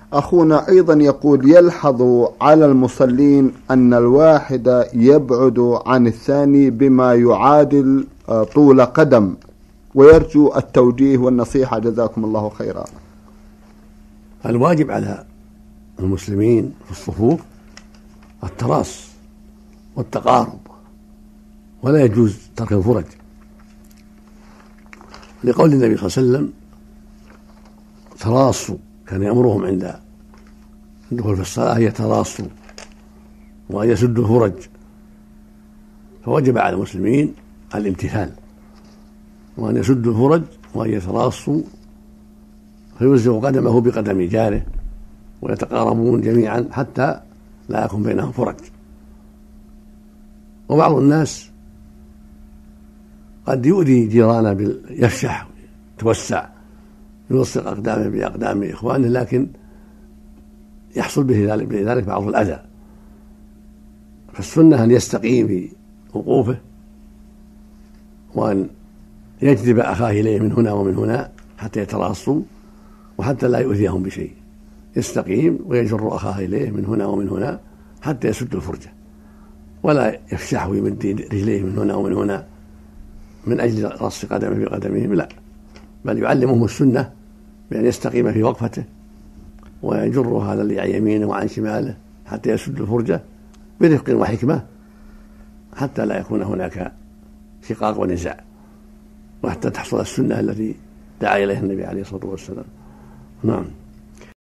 أخونا أيضا يقول يلحظ على المصلين أن الواحد يبعد عن الثاني بما يعادل طول قدم، ويرجو التوجيه والنصيحة جزاكم الله خيرا. الواجب على المسلمين في الصفوف التراص والتقارب، ولا يجوز ترك الفرج، لقول النبي صلى الله عليه وسلم تراصوا، كان يأمرهم عند الدخول في الصلاة يتراصوا وأن يسدوا الفرج، فوجب على المسلمين الامتثال وأن يسدوا الفرج وأن يتراصوا، فيوزع قدمه بقدم جاره ويتقاربون جميعا حتى لا يكون بينهم فرج. وبعض الناس قد يؤذي جيرانه يفشح يتوسع يلصق أقدامه بأقدام إخوانه، لكن يحصل بذلك بعض الأذى، فالسنة أن يستقيم في وقوفه وأن يجذب أخاه إليه من هنا ومن هنا حتى يتراصوا وحتى لا يؤذيهم بشيء، يستقيم ويجر أخاه إليه من هنا ومن هنا حتى يسد الفرجة، ولا يفشح ويمد رجليه من هنا ومن هنا من أجل رص قدمه بقدمهم، لا، بل يعلمهم السنة بأن يستقيم في وقفته ويجر هذا اللي عن يمينه وعن شماله حتى يسد الفرجة برفق وحكمة حتى لا يكون هناك شقاق ونزاع، وحتى تحصل السنة التي دعا إليها النبي عليه الصلاة والسلام. نعم.